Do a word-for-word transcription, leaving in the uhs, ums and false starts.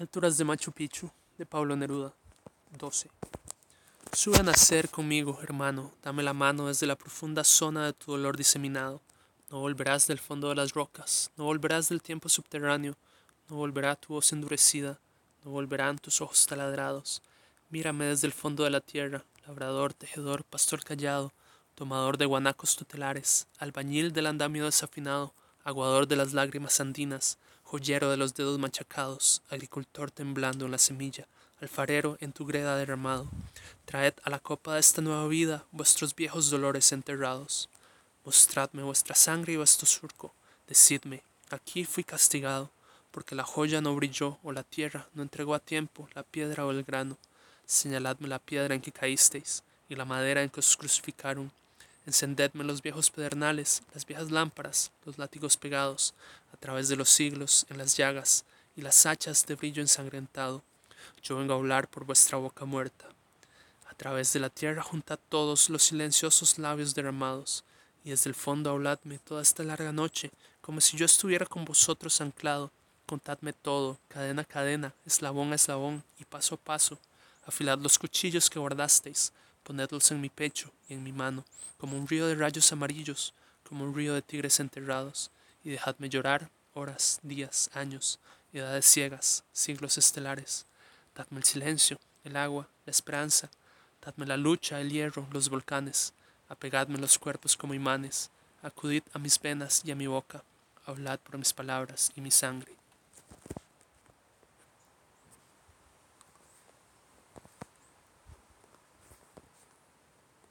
Alturas de Machu Picchu, de Pablo Neruda. doce. Sube a nacer conmigo, hermano, dame la mano desde la profunda zona de tu dolor diseminado. No volverás del fondo de las rocas, no volverás del tiempo subterráneo, no volverá tu voz endurecida, no volverán tus ojos taladrados. Mírame desde el fondo de la tierra, labrador, tejedor, pastor callado, tomador de guanacos tutelares, albañil del andamio desafinado, aguador de las lágrimas andinas, joyero de los dedos machacados, agricultor temblando en la semilla, alfarero en tu greda derramado. Traed a la copa de esta nueva vida vuestros viejos dolores enterrados. Mostradme vuestra sangre y vuestro surco. Decidme, aquí fui castigado, porque la joya no brilló o la tierra no entregó a tiempo la piedra o el grano. Señaladme la piedra en que caísteis y la madera en que os crucificaron. Encendedme los viejos pedernales, las viejas lámparas, los látigos pegados, a través de los siglos, en las llagas, y las hachas de brillo ensangrentado. Yo vengo a hablar por vuestra boca muerta. A través de la tierra juntad todos los silenciosos labios derramados, y desde el fondo habladme toda esta larga noche, como si yo estuviera con vosotros anclado. Contadme todo, cadena a cadena, eslabón a eslabón, y paso a paso. Afilad los cuchillos que guardasteis, ponedlos en mi pecho y en mi mano, como un río de rayos amarillos, como un río de tigres enterrados, y dejadme llorar horas, días, años, edades ciegas, siglos estelares. Dadme el silencio, el agua, la esperanza, dadme la lucha, el hierro, los volcanes, apegadme los cuerpos como imanes, acudid a mis venas y a mi boca, hablad por mis palabras y mi sangre.